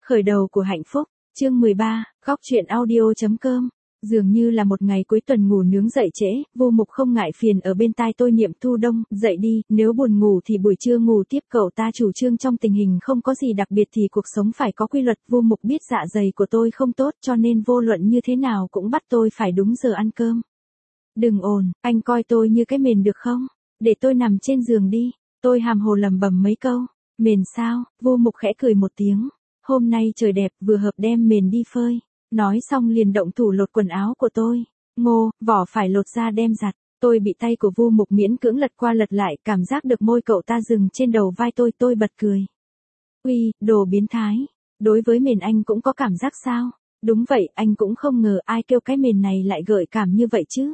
Khởi đầu của hạnh phúc, chương 13, góc truyện audio.com. Dường như là một ngày cuối tuần ngủ nướng dậy trễ, Vô Mục không ngại phiền ở bên tai tôi niệm Thu Đông, dậy đi, nếu buồn ngủ thì buổi trưa ngủ tiếp. Cậu ta chủ trương trong tình hình không có gì đặc biệt thì cuộc sống phải có quy luật. Vô Mục biết dạ dày của tôi không tốt cho nên vô luận như thế nào cũng bắt tôi phải đúng giờ ăn cơm. Đừng ồn, anh coi tôi như cái mền được không? Để tôi nằm trên giường đi. Tôi hàm hồ lẩm bẩm mấy câu. Mền sao? Vô Mục khẽ cười một tiếng. Hôm nay trời đẹp, vừa hợp đem mền đi phơi. Nói xong liền động thủ lột quần áo của tôi. Ngô, vỏ phải lột ra đem giặt. Tôi bị tay của Vô Mục miễn cưỡng lật qua lật lại, cảm giác được môi cậu ta dừng trên đầu vai tôi bật cười. Uy, đồ biến thái. Đối với mền anh cũng có cảm giác sao? Đúng vậy, anh cũng không ngờ ai kêu cái mền này lại gợi cảm như vậy chứ.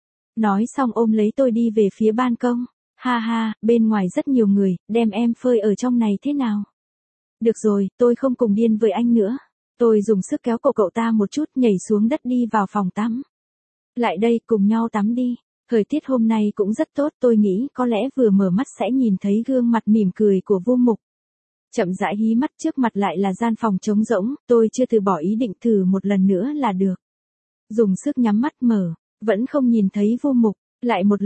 Nói xong ôm lấy tôi đi về phía ban công. Ha ha, bên ngoài rất nhiều người, đem em phơi ở trong này thế nào? Được rồi, tôi không cùng điên với anh nữa. Tôi dùng sức kéo cổ cậu ta một chút, nhảy xuống đất đi vào phòng tắm. Lại đây, cùng nhau tắm đi. Thời tiết hôm nay cũng rất tốt, tôi nghĩ có lẽ vừa mở mắt sẽ nhìn thấy gương mặt mỉm cười của Vô Mục. Chậm rãi hí mắt, trước mặt lại là gian phòng trống rỗng, tôi chưa từ bỏ ý định thử một lần nữa là được. Dùng sức nhắm mắt mở, vẫn không nhìn thấy Vô Mục, lại một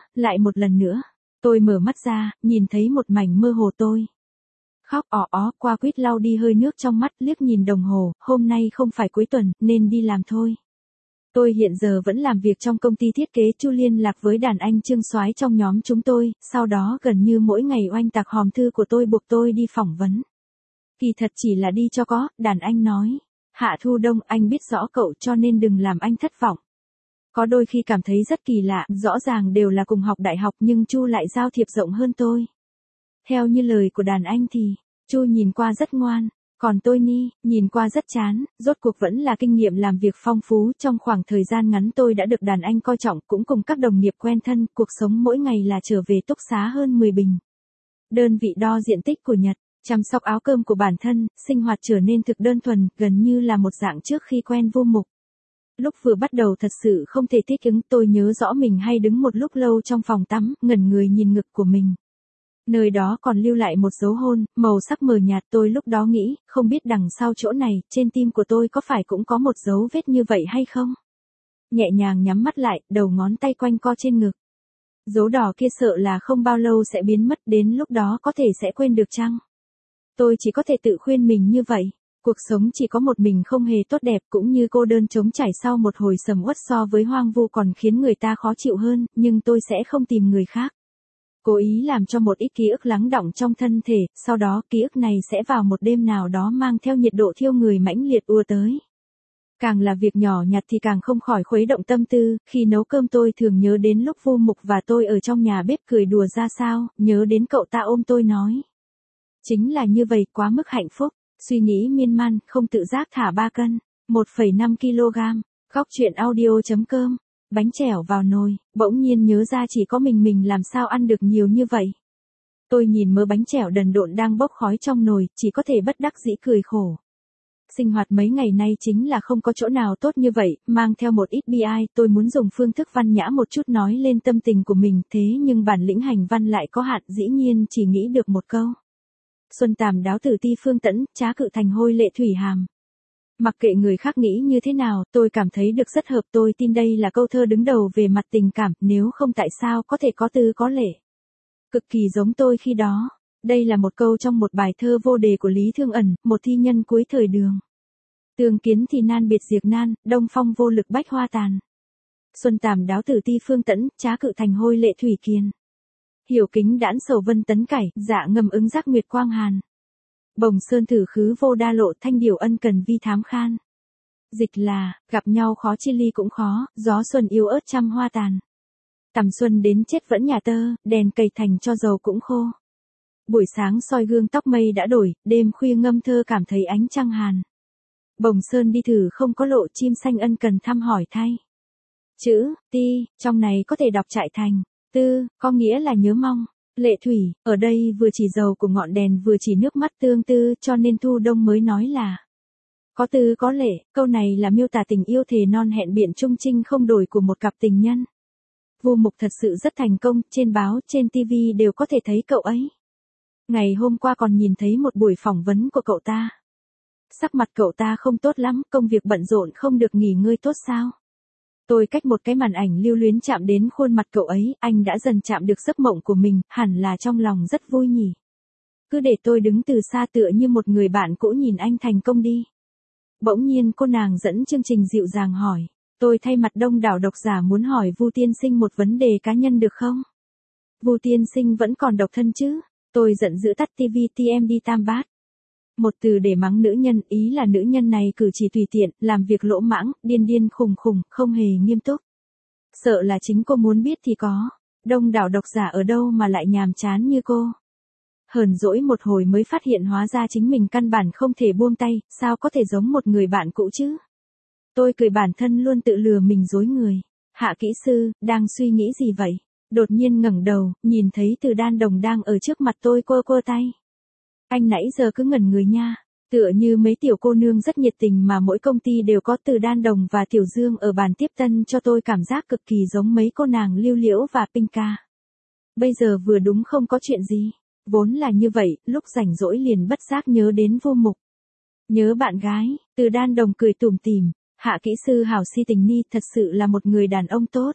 lần nữa. Tôi mở mắt ra, nhìn thấy một mảnh mơ hồ tôi. Khóc qua quýt lau đi hơi nước trong mắt, liếc nhìn đồng hồ, hôm nay không phải cuối tuần, nên đi làm thôi. Tôi hiện giờ vẫn làm việc trong công ty thiết kế. Chu liên lạc với đàn anh Trương Soái trong nhóm chúng tôi, sau đó gần như mỗi ngày oanh tạc hòm thư của tôi buộc tôi đi phỏng vấn. Kỳ thật chỉ là đi cho có, đàn anh nói. Hạ Thu Đông, anh biết rõ cậu cho nên đừng làm anh thất vọng. Có đôi khi cảm thấy rất kỳ lạ, rõ ràng đều là cùng học đại học nhưng Chu lại giao thiệp rộng hơn tôi. Theo như lời của đàn anh thì, Chu nhìn qua rất ngoan, còn tôi nhìn qua rất chán, rốt cuộc vẫn là kinh nghiệm làm việc phong phú. Trong khoảng thời gian ngắn tôi đã được đàn anh coi trọng, cũng cùng các đồng nghiệp quen thân, cuộc sống mỗi ngày là trở về túc xá hơn 10 bình. Đơn vị đo diện tích của Nhật, chăm sóc áo cơm của bản thân, sinh hoạt trở nên thực đơn thuần, gần như là một dạng trước khi quen Vô Mục. Lúc vừa bắt đầu thật sự không thể thích ứng, tôi nhớ rõ mình hay đứng một lúc lâu trong phòng tắm, ngẩn người nhìn ngực của mình. Nơi đó còn lưu lại một dấu hôn, màu sắc mờ nhạt. Tôi lúc đó nghĩ, không biết đằng sau chỗ này, trên tim của tôi có phải cũng có một dấu vết như vậy hay không? Nhẹ nhàng nhắm mắt lại, đầu ngón tay quanh co trên ngực. Dấu đỏ kia sợ là không bao lâu sẽ biến mất, đến lúc đó có thể sẽ quên được chăng? Tôi chỉ có thể tự khuyên mình như vậy. Cuộc sống chỉ có một mình không hề tốt đẹp, cũng như cô đơn trống trải sau một hồi sầm uất, so với hoang vu còn khiến người ta khó chịu hơn, nhưng tôi sẽ không tìm người khác. Cố ý làm cho một ít ký ức lắng đọng trong thân thể, sau đó ký ức này sẽ vào một đêm nào đó mang theo nhiệt độ thiêu người mãnh liệt ùa tới. Càng là việc nhỏ nhặt thì càng không khỏi khuấy động tâm tư. Khi nấu cơm tôi thường nhớ đến lúc Vô Mục và tôi ở trong nhà bếp cười đùa ra sao, nhớ đến cậu ta ôm tôi nói. Chính là như vậy, quá mức hạnh phúc. Suy nghĩ miên man, không tự giác thả 3 cân, 1,5 kg. Góc truyện audio.com. Bánh chèo vào nồi, bỗng nhiên nhớ ra chỉ có mình làm sao ăn được nhiều như vậy. Tôi nhìn mớ bánh chèo đần độn đang bốc khói trong nồi, chỉ có thể bất đắc dĩ cười khổ. Sinh hoạt mấy ngày nay chính là không có chỗ nào tốt như vậy, mang theo một ít bi ai. Tôi muốn dùng phương thức văn nhã một chút nói lên tâm tình của mình, thế nhưng bản lĩnh hành văn lại có hạn, dĩ nhiên chỉ nghĩ được một câu. Xuân tàm đáo tử ti phương tẫn, trá cự thành hôi lệ thủy hàm. Mặc kệ người khác nghĩ như thế nào, tôi cảm thấy được rất hợp. Tôi tin đây là câu thơ đứng đầu về mặt tình cảm, nếu không tại sao có thể có tư có lệ. Cực kỳ giống tôi khi đó. Đây là một câu trong một bài thơ vô đề của Lý Thương Ẩn, một thi nhân cuối thời Đường. Tương kiến thì nan biệt diệt nan, đông phong vô lực bách hoa tàn. Xuân tàm đáo tử ti phương tẫn, trá cự thành hôi lệ thủy kiền. Hiểu kính đãn sầu vân tấn cải, dạ ngầm ứng giác nguyệt quang hàn. Bồng sơn thử khứ vô đa lộ, thanh điều ân cần vi thám khan. Dịch là, gặp nhau khó chia ly cũng khó, gió xuân yêu ớt trăm hoa tàn. Tầm xuân đến chết vẫn nhà tơ, đèn cầy thành cho dầu cũng khô. Buổi sáng soi gương tóc mây đã đổi, đêm khuya ngâm thơ cảm thấy ánh trăng hàn. Bồng sơn đi thử không có lộ, chim xanh ân cần thăm hỏi thay. Chữ, ti, trong này có thể đọc trại thành. Tư, có nghĩa là nhớ mong. Lệ thủy, ở đây vừa chỉ dầu của ngọn đèn vừa chỉ nước mắt tương tư, cho nên Thu Đông mới nói là có tư có lệ. Câu này là miêu tả tình yêu thề non hẹn biển chung trinh không đổi của một cặp tình nhân. Vô Mục thật sự rất thành công, trên báo, trên TV đều có thể thấy cậu ấy. Ngày hôm qua còn nhìn thấy một buổi phỏng vấn của cậu ta. Sắc mặt cậu ta không tốt lắm, công việc bận rộn không được nghỉ ngơi tốt sao? Tôi cách một cái màn ảnh lưu luyến chạm đến khuôn mặt cậu ấy, anh đã dần chạm được giấc mộng của mình, hẳn là trong lòng rất vui nhỉ. Cứ để tôi đứng từ xa tựa như một người bạn cũ nhìn anh thành công đi. Bỗng nhiên cô nàng dẫn chương trình dịu dàng hỏi. Tôi thay mặt đông đảo độc giả muốn hỏi Vu tiên sinh một vấn đề cá nhân được không? Vu tiên sinh vẫn còn độc thân chứ? Tôi giận dữ tắt TV TM đi tam bát. Một từ để mắng nữ nhân, ý là nữ nhân này cử chỉ tùy tiện, làm việc lỗ mãng, điên điên khùng khùng, không hề nghiêm túc. Sợ là chính cô muốn biết thì có. Đông đảo độc giả ở đâu mà lại nhàm chán như cô. Hờn dỗi một hồi mới phát hiện hóa ra chính mình căn bản không thể buông tay, sao có thể giống một người bạn cũ chứ? Tôi cười bản thân luôn tự lừa mình dối người. Hạ kỹ sư, đang suy nghĩ gì vậy? Đột nhiên ngẩng đầu, nhìn thấy Từ Đan Đồng đang ở trước mặt tôi quơ quơ tay. Anh nãy giờ cứ ngẩn người nha. Tựa như mấy tiểu cô nương rất nhiệt tình mà mỗi công ty đều có Từ Đan Đồng và Tiểu Dương ở bàn tiếp tân cho tôi cảm giác cực kỳ giống mấy cô nàng Lưu Liễu và Pinka. Bây giờ vừa đúng không có chuyện gì. Vốn là như vậy, lúc rảnh rỗi liền bất giác nhớ đến Vô Mục. Nhớ bạn gái, Từ Đan Đồng cười tủm tỉm. Hạ kỹ sư hảo si tình ni thật sự là một người đàn ông tốt.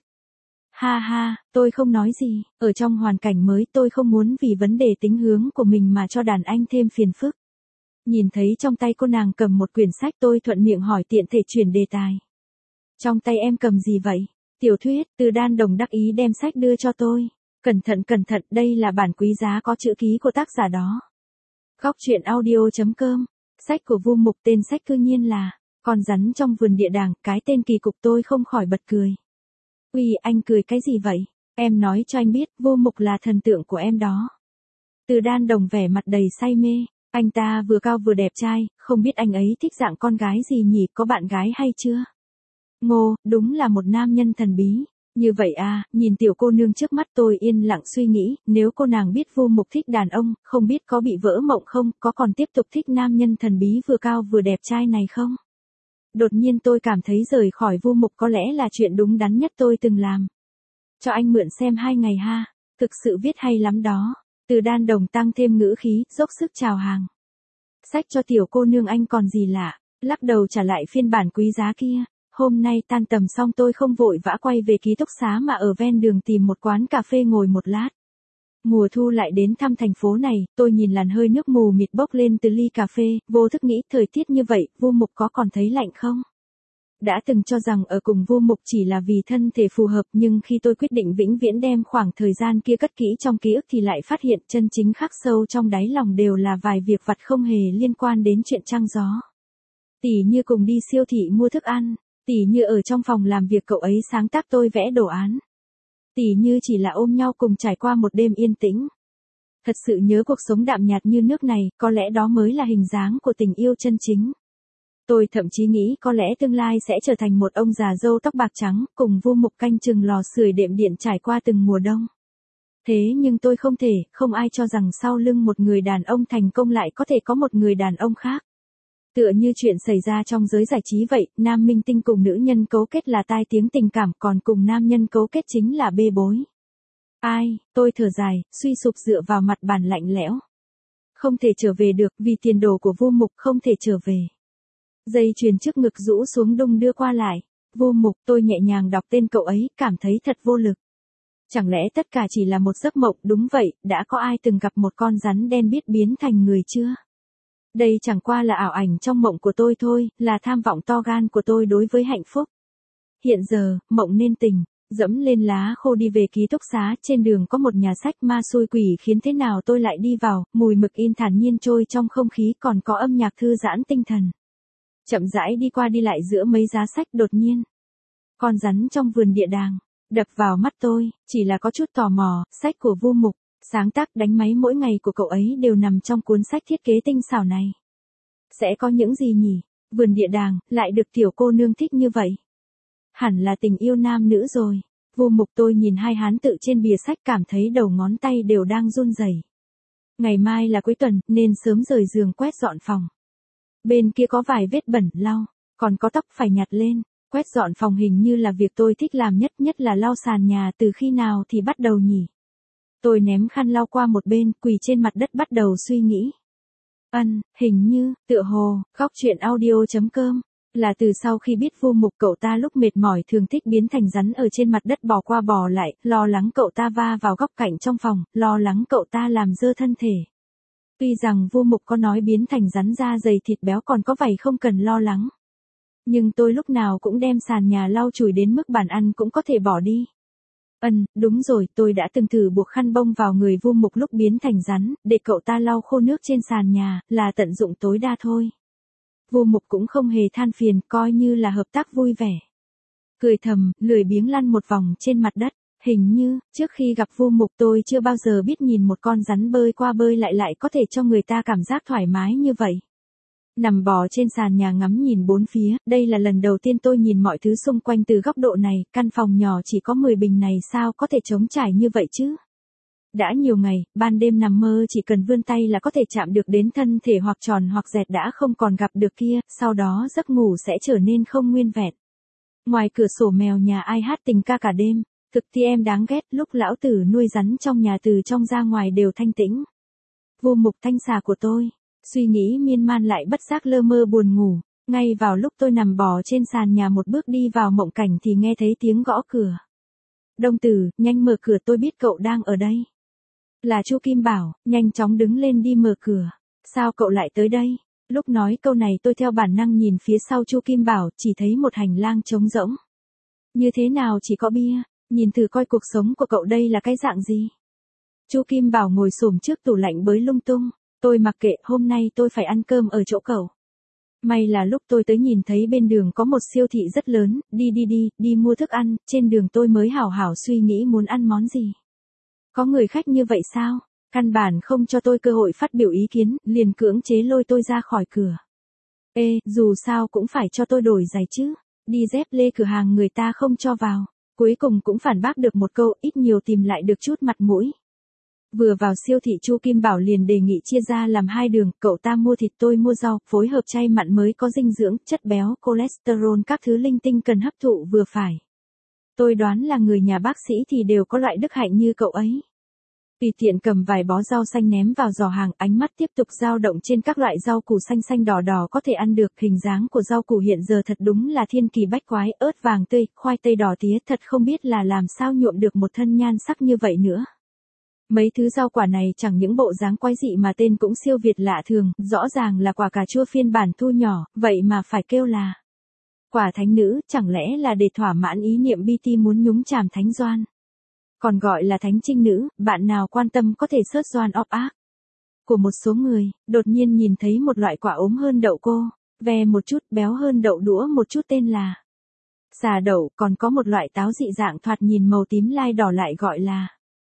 Ha ha, tôi không nói gì, ở trong hoàn cảnh mới tôi không muốn vì vấn đề tính hướng của mình mà cho đàn anh thêm phiền phức. Nhìn thấy trong tay cô nàng cầm một quyển sách tôi thuận miệng hỏi tiện thể chuyển đề tài. Trong tay em cầm gì vậy? Tiểu thuyết. Từ Đan Đồng đắc ý đem sách đưa cho tôi. Cẩn thận, đây là bản quý giá có chữ ký của tác giả đó. Góc truyện audio.com. Sách của Vu Mục, tên sách cư nhiên là Con rắn trong vườn địa đàng, cái tên kỳ cục tôi không khỏi bật cười. Uy, anh cười cái gì vậy? Em nói cho anh biết, Vô Mục là thần tượng của em đó. Từ Đan Đồng vẻ mặt đầy say mê. Anh ta vừa cao vừa đẹp trai, không biết anh ấy thích dạng con gái gì nhỉ, có bạn gái hay chưa? Ngô, đúng là một nam nhân thần bí. Như vậy à, nhìn tiểu cô nương trước mắt tôi yên lặng suy nghĩ, nếu cô nàng biết Vô Mục thích đàn ông, không biết có bị vỡ mộng không, có còn tiếp tục thích nam nhân thần bí vừa cao vừa đẹp trai này không? Đột nhiên tôi cảm thấy rời khỏi Vô Mục có lẽ là chuyện đúng đắn nhất tôi từng làm. Cho anh mượn xem 2 ngày ha, thực sự viết hay lắm đó. Từ Đan Đồng tăng thêm ngữ khí, dốc sức chào hàng. Sách cho tiểu cô nương anh còn gì lạ, lắc đầu trả lại phiên bản quý giá kia. Hôm nay tan tầm xong tôi không vội vã quay về ký túc xá mà ở ven đường tìm một quán cà phê ngồi một lát. Mùa thu lại đến thăm thành phố này, tôi nhìn làn hơi nước mù mịt bốc lên từ ly cà phê, vô thức nghĩ thời tiết như vậy, Vô Mục có còn thấy lạnh không? Đã từng cho rằng ở cùng Vô Mục chỉ là vì thân thể phù hợp, nhưng khi tôi quyết định vĩnh viễn đem khoảng thời gian kia cất kỹ trong ký ức thì lại phát hiện chân chính khắc sâu trong đáy lòng đều là vài việc vặt không hề liên quan đến chuyện trăng gió. Tỉ như cùng đi siêu thị mua thức ăn, tỉ như ở trong phòng làm việc cậu ấy sáng tác tôi vẽ đồ án. Tỉ như chỉ là ôm nhau cùng trải qua một đêm yên tĩnh. Thật sự nhớ cuộc sống đạm nhạt như nước này, có lẽ đó mới là hình dáng của tình yêu chân chính. Tôi thậm chí nghĩ có lẽ tương lai sẽ trở thành một ông già râu tóc bạc trắng, cùng Vô Mục canh chừng lò sưởi đệm điện trải qua từng mùa đông. Thế nhưng tôi không thể, không ai cho rằng sau lưng một người đàn ông thành công lại có thể có một người đàn ông khác. Tựa như chuyện xảy ra trong giới giải trí vậy, nam minh tinh cùng nữ nhân cấu kết là tai tiếng tình cảm, còn cùng nam nhân cấu kết chính là bê bối. Ai, tôi thở dài, suy sụp dựa vào mặt bàn lạnh lẽo. Không thể trở về được, vì tiền đồ của Vô Mục không thể trở về. Dây chuyền trước ngực rũ xuống đung đưa qua lại. Vô Mục, tôi nhẹ nhàng đọc tên cậu ấy, cảm thấy thật vô lực. Chẳng lẽ tất cả chỉ là một giấc mộng? Đúng vậy, đã có ai từng gặp một con rắn đen biết biến thành người chưa? Đây chẳng qua là ảo ảnh trong mộng của tôi thôi, là tham vọng to gan của tôi đối với hạnh phúc. Hiện giờ, mộng nên tình, dẫm lên lá khô đi về ký túc xá, trên đường có một nhà sách ma xui quỷ khiến thế nào tôi lại đi vào, mùi mực in thản nhiên trôi trong không khí, còn có âm nhạc thư giãn tinh thần. Chậm rãi đi qua đi lại giữa mấy giá sách, đột nhiên. Con rắn trong vườn địa đàng, đập vào mắt tôi, chỉ là có chút tò mò, sách của Vô Mục, sáng tác đánh máy mỗi ngày của cậu ấy đều nằm trong cuốn sách thiết kế tinh xảo này. Sẽ có những gì nhỉ? Vườn địa đàng, lại được tiểu cô nương thích như vậy. Hẳn là tình yêu nam nữ rồi. Vô Mục, tôi nhìn hai hán tự trên bìa sách cảm thấy đầu ngón tay đều đang run rẩy. Ngày mai là cuối tuần, nên sớm rời giường quét dọn phòng. Bên kia có vài vết bẩn lau, còn có tóc phải nhặt lên. Quét dọn phòng hình như là việc tôi thích làm nhất là lau sàn nhà, từ khi nào thì bắt đầu nhỉ? Tôi ném khăn lau qua một bên, quỳ trên mặt đất bắt đầu suy nghĩ. Hình như, tựa hồ, góc chuyện audio.com. Là từ sau khi biết Vu Mục cậu ta lúc mệt mỏi thường thích biến thành rắn ở trên mặt đất bò qua bò lại, lo lắng cậu ta va vào góc cạnh trong phòng, lo lắng cậu ta làm dơ thân thể. Tuy rằng Vu Mục có nói biến thành rắn da dày thịt béo còn có vảy không cần lo lắng. Nhưng tôi lúc nào cũng đem sàn nhà lau chùi đến mức bàn ăn cũng có thể bỏ đi. Đúng rồi, tôi đã từng thử buộc khăn bông vào người Vu Mục lúc biến thành rắn, để cậu ta lau khô nước trên sàn nhà, là tận dụng tối đa thôi. Vu Mục cũng không hề than phiền, coi như là hợp tác vui vẻ. Cười thầm, lười biếng lăn một vòng trên mặt đất. Hình như, trước khi gặp Vu Mục tôi chưa bao giờ biết nhìn một con rắn bơi qua bơi lại có thể cho người ta cảm giác thoải mái như vậy. Nằm bò trên sàn nhà ngắm nhìn bốn phía, đây là lần đầu tiên tôi nhìn mọi thứ xung quanh từ góc độ này, căn phòng nhỏ chỉ có 10 bình này sao có thể trống trải như vậy chứ? Đã nhiều ngày, ban đêm nằm mơ chỉ cần vươn tay là có thể chạm được đến thân thể hoặc tròn hoặc dẹt đã không còn gặp được kia, sau đó giấc ngủ sẽ trở nên không nguyên vẹn. Ngoài cửa sổ mèo nhà ai hát tình ca cả đêm, thực thì em đáng ghét lúc lão tử nuôi rắn trong nhà từ trong ra ngoài đều thanh tĩnh. Vu Mục thanh xà của tôi. Suy nghĩ miên man lại bất giác lơ mơ buồn ngủ, ngay vào lúc tôi nằm bò trên sàn nhà một bước đi vào mộng cảnh thì nghe thấy tiếng gõ cửa. Đông Tử, nhanh mở cửa tôi biết cậu đang ở đây. Là Chu Kim Bảo, nhanh chóng đứng lên đi mở cửa. Sao cậu lại tới đây? Lúc nói câu này tôi theo bản năng nhìn phía sau Chu Kim Bảo, chỉ thấy một hành lang trống rỗng. Như thế nào chỉ có bia, nhìn thử coi cuộc sống của cậu đây là cái dạng gì. Chu Kim Bảo ngồi xổm trước tủ lạnh bới lung tung. Tôi mặc kệ, hôm nay tôi phải ăn cơm ở chỗ cậu. May là lúc tôi tới nhìn thấy bên đường có một siêu thị rất lớn, đi mua thức ăn, trên đường tôi mới hảo hảo suy nghĩ muốn ăn món gì. Có người khách như vậy sao? Căn bản không cho tôi cơ hội phát biểu ý kiến, liền cưỡng chế lôi tôi ra khỏi cửa. Ê, dù sao cũng phải cho tôi đổi giày chứ, đi dép lê cửa hàng người ta không cho vào. Cuối cùng cũng phản bác được một câu, ít nhiều tìm lại được chút mặt mũi. Vừa vào siêu thị Chu Kim Bảo liền đề nghị chia ra làm hai đường, cậu ta mua thịt tôi mua rau, phối hợp chay mặn mới có dinh dưỡng, chất béo, cholesterol các thứ linh tinh cần hấp thụ vừa phải. Tôi đoán là người nhà bác sĩ thì đều có loại đức hạnh như cậu ấy. Tùy tiện cầm vài bó rau xanh ném vào giỏ hàng, ánh mắt tiếp tục dao động trên các loại rau củ xanh xanh đỏ đỏ có thể ăn được, hình dáng của rau củ hiện giờ thật đúng là thiên kỳ bách quái, ớt vàng tươi, khoai tây đỏ tía, thật không biết là làm sao nhuộm được một thân nhan sắc như vậy nữa. Mấy thứ rau quả này chẳng những bộ dáng quái dị mà tên cũng siêu việt lạ thường, rõ ràng là quả cà chua phiên bản thu nhỏ, vậy mà phải kêu là quả thánh nữ, chẳng lẽ là để thỏa mãn ý niệm BT muốn nhúng chàm thánh doan. Còn gọi là thánh trinh nữ, bạn nào quan tâm có thể search doan of ác. Của một số người, đột nhiên nhìn thấy một loại quả ốm hơn đậu cô, ve một chút, béo hơn đậu đũa một chút tên là xà đậu, còn có một loại táo dị dạng thoạt nhìn màu tím lai đỏ lại gọi là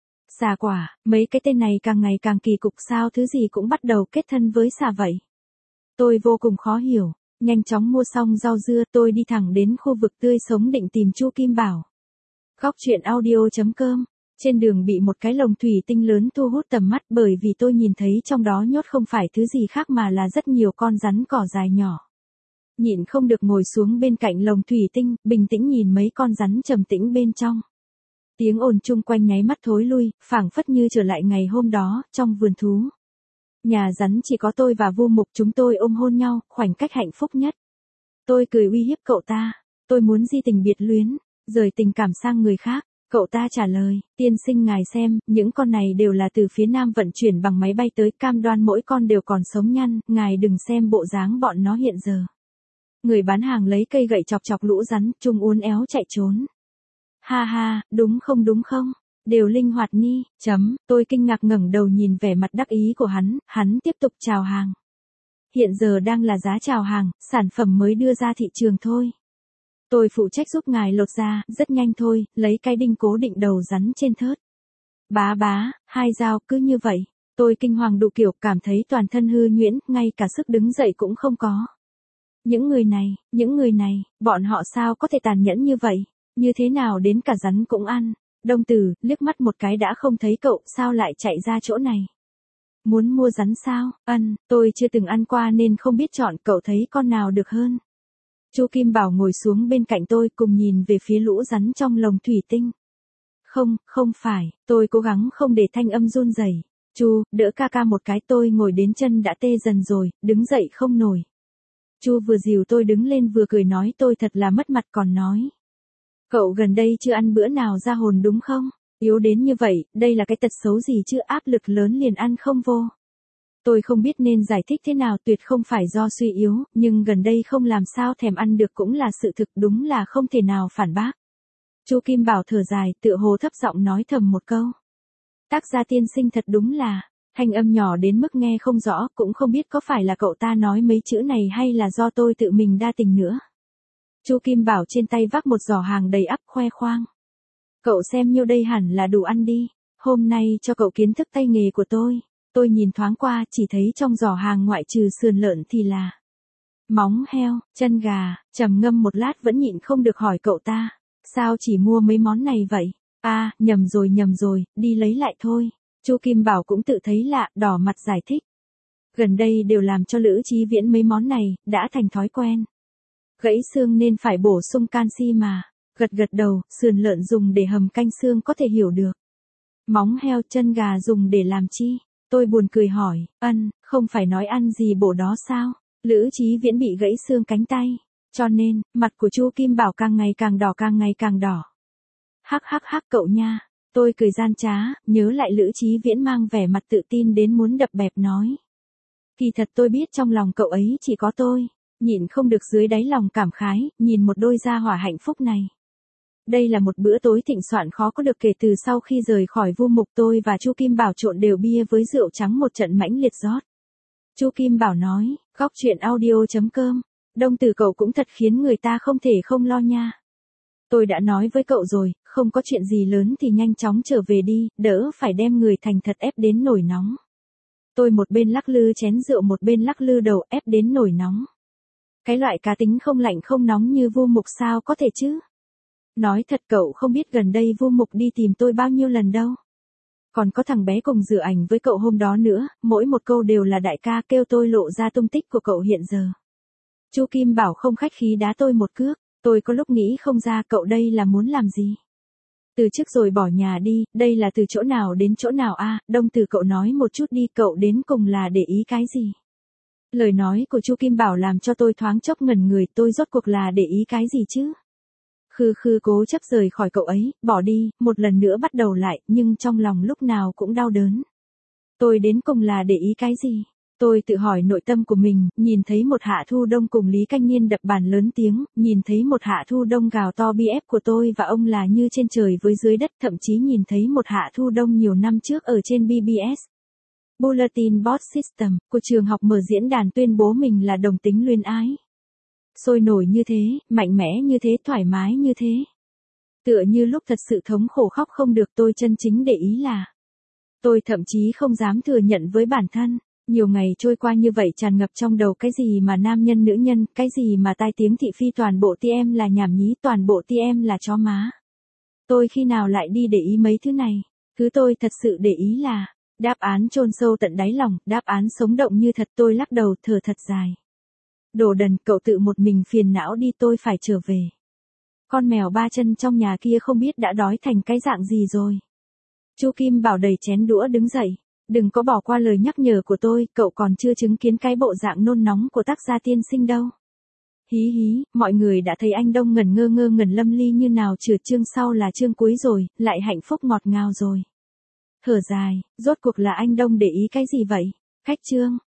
xà quả. Mấy cái tên này càng ngày càng kỳ cục, sao thứ gì cũng bắt đầu kết thân với xà vậy. Tôi vô cùng khó hiểu, nhanh chóng mua xong rau dưa tôi đi thẳng đến khu vực tươi sống định tìm Chu Kim Bảo. Góc chuyện audio.com. Trên đường bị một cái lồng thủy tinh lớn thu hút tầm mắt bởi vì tôi nhìn thấy trong đó nhốt không phải thứ gì khác mà là rất nhiều con rắn cỏ dài nhỏ. Nhịn không được ngồi xuống bên cạnh lồng thủy tinh, bình tĩnh nhìn mấy con rắn trầm tĩnh bên trong. Tiếng ồn chung quanh nháy mắt thối lui, phảng phất như trở lại ngày hôm đó, trong vườn thú. Nhà rắn chỉ có tôi và Vu Mục, chúng tôi ôm hôn nhau, khoảnh khắc hạnh phúc nhất. Tôi cười uy hiếp cậu ta, tôi muốn di tình biệt luyến, rời tình cảm sang người khác. Cậu ta trả lời, tiên sinh ngài xem, những con này đều là từ phía Nam vận chuyển bằng máy bay tới, cam đoan mỗi con đều còn sống nhăn, ngài đừng xem bộ dáng bọn nó hiện giờ. Người bán hàng lấy cây gậy chọc chọc lũ rắn, chung uốn éo chạy trốn. Ha ha, đúng không, đều linh hoạt ni, tôi kinh ngạc ngẩng đầu nhìn vẻ mặt đắc ý của hắn tiếp tục chào hàng. Hiện giờ đang là giá chào hàng, sản phẩm mới đưa ra thị trường thôi. Tôi phụ trách giúp ngài lột ra, rất nhanh thôi, lấy cái đinh cố định đầu rắn trên thớt. Bá, hai dao cứ như vậy, tôi kinh hoàng đủ kiểu, cảm thấy toàn thân hư nhuyễn, ngay cả sức đứng dậy cũng không có. Những người này, bọn họ sao có thể tàn nhẫn như vậy, như thế nào đến cả rắn cũng ăn. Đông Tử, liếc mắt một cái đã không thấy cậu, sao lại chạy ra chỗ này? Muốn mua rắn sao? Tôi chưa từng ăn qua nên không biết chọn, cậu thấy con nào được hơn? Chu Kim Bảo ngồi xuống bên cạnh tôi cùng nhìn về phía lũ rắn trong lồng thủy tinh. Không phải, tôi cố gắng không để thanh âm run rẩy. Chu, đỡ ca ca một cái, tôi ngồi đến chân đã tê dần rồi, đứng dậy không nổi. Chu vừa dìu tôi đứng lên vừa cười nói tôi thật là mất mặt còn nói. Cậu gần đây chưa ăn bữa nào ra hồn đúng không? Yếu đến như vậy, đây là cái tật xấu gì chứ, áp lực lớn liền ăn không vô. Tôi không biết nên giải thích thế nào, tuyệt không phải do suy yếu, nhưng gần đây không làm sao thèm ăn được cũng là sự thực, đúng là không thể nào phản bác. Chu Kim Bảo thở dài, tựa hồ thấp giọng nói thầm một câu. Tác gia tiên sinh thật đúng là, thanh âm nhỏ đến mức nghe không rõ, cũng không biết có phải là cậu ta nói mấy chữ này hay là do tôi tự mình đa tình nữa. Chu Kim Bảo trên tay vác một giỏ hàng đầy ắp khoe khoang. Cậu xem nhiêu đây hẳn là đủ ăn đi, hôm nay cho cậu kiến thức tay nghề của tôi. Tôi nhìn thoáng qua chỉ thấy trong giỏ hàng ngoại trừ sườn lợn thì là móng heo, chân gà, trầm ngâm một lát vẫn nhịn không được hỏi cậu ta. Sao chỉ mua mấy món này vậy? À, nhầm rồi, đi lấy lại thôi. Chu Kim Bảo cũng tự thấy lạ, đỏ mặt giải thích. Gần đây đều làm cho Lữ Chí Viễn mấy món này, đã thành thói quen. Gãy xương nên phải bổ sung canxi mà. Gật đầu, sườn lợn dùng để hầm canh xương có thể hiểu được. Móng heo, chân gà dùng để làm chi? Tôi buồn cười hỏi, không phải nói ăn gì bổ đó sao? Lữ Chí Viễn bị gãy xương cánh tay. Cho nên, mặt của Chu Kim Bảo càng ngày càng đỏ. Hắc cậu nha. Tôi cười gian trá, nhớ lại Lữ Chí Viễn mang vẻ mặt tự tin đến muốn đập bẹp nói. Kỳ thật tôi biết trong lòng cậu ấy chỉ có tôi. Nhịn không được dưới đáy lòng cảm khái, nhìn một đôi gia hỏa hạnh phúc này. Đây là một bữa tối thịnh soạn khó có được kể từ sau khi rời khỏi Vu Mục, tôi và Chu Kim Bảo trộn đều bia với rượu trắng một trận mãnh liệt rót. Chu Kim Bảo nói, góc chuyện audio.com, Đông Tử cậu cũng thật khiến người ta không thể không lo nha. Tôi đã nói với cậu rồi, không có chuyện gì lớn thì nhanh chóng trở về đi, đỡ phải đem người thành thật ép đến nổi nóng. Tôi một bên lắc lư chén rượu một bên lắc lư đầu ép đến nổi nóng. Cái loại cá tính không lạnh không nóng như Vu Mục sao có thể chứ? Nói thật cậu không biết gần đây Vu Mục đi tìm tôi bao nhiêu lần đâu. Còn có thằng bé cùng rửa ảnh với cậu hôm đó nữa, mỗi một câu đều là đại ca kêu tôi lộ ra tung tích của cậu hiện giờ. Chu Kim Bảo không khách khí đá tôi một cước, tôi có lúc nghĩ không ra cậu đây là muốn làm gì. Từ trước rồi bỏ nhà đi, đây là từ chỗ nào đến chỗ nào a? Đông Từ cậu nói một chút đi, cậu đến cùng là để ý cái gì? Lời nói của Chu Kim Bảo làm cho tôi thoáng chốc ngẩn người, tôi rốt cuộc là để ý cái gì chứ? Khư cố chấp rời khỏi cậu ấy, bỏ đi, một lần nữa bắt đầu lại, nhưng trong lòng lúc nào cũng đau đớn. Tôi đến cùng là để ý cái gì? Tôi tự hỏi nội tâm của mình, nhìn thấy một Hạ Thu Đông cùng Lý Canh Niên đập bàn lớn tiếng, nhìn thấy một Hạ Thu Đông gào to BF của tôi và ông là như trên trời với dưới đất, thậm chí nhìn thấy một Hạ Thu Đông nhiều năm trước ở trên BBS. Bulletin Board System, của trường học mở diễn đàn tuyên bố mình là đồng tính luyến ái. Sôi nổi như thế, mạnh mẽ như thế, thoải mái như thế. Tựa như lúc thật sự thống khổ khóc không được, tôi chân chính để ý là. Tôi thậm chí không dám thừa nhận với bản thân. Nhiều ngày trôi qua như vậy tràn ngập trong đầu cái gì mà nam nhân nữ nhân, cái gì mà tai tiếng thị phi, toàn bộ TM là nhảm nhí, toàn bộ TM là chó má. Tôi khi nào lại đi để ý mấy thứ này? Thứ tôi thật sự để ý là, đáp án chôn sâu tận đáy lòng, đáp án sống động như thật. Tôi lắc đầu thở thật dài. Đồ đần, cậu tự một mình phiền não đi, tôi phải trở về. Con mèo ba chân trong nhà kia không biết đã đói thành cái dạng gì rồi. Chu Kim Bảo đầy chén đũa đứng dậy. Đừng có bỏ qua lời nhắc nhở của tôi, cậu còn chưa chứng kiến cái bộ dạng nôn nóng của tác gia tiên sinh đâu. Hí, mọi người đã thấy anh Đông ngẩn ngẩn lâm ly như nào, trượt chương sau là chương cuối rồi, lại hạnh phúc ngọt ngào rồi. Thở dài, rốt cuộc là anh Đông để ý cái gì vậy? Khách chương.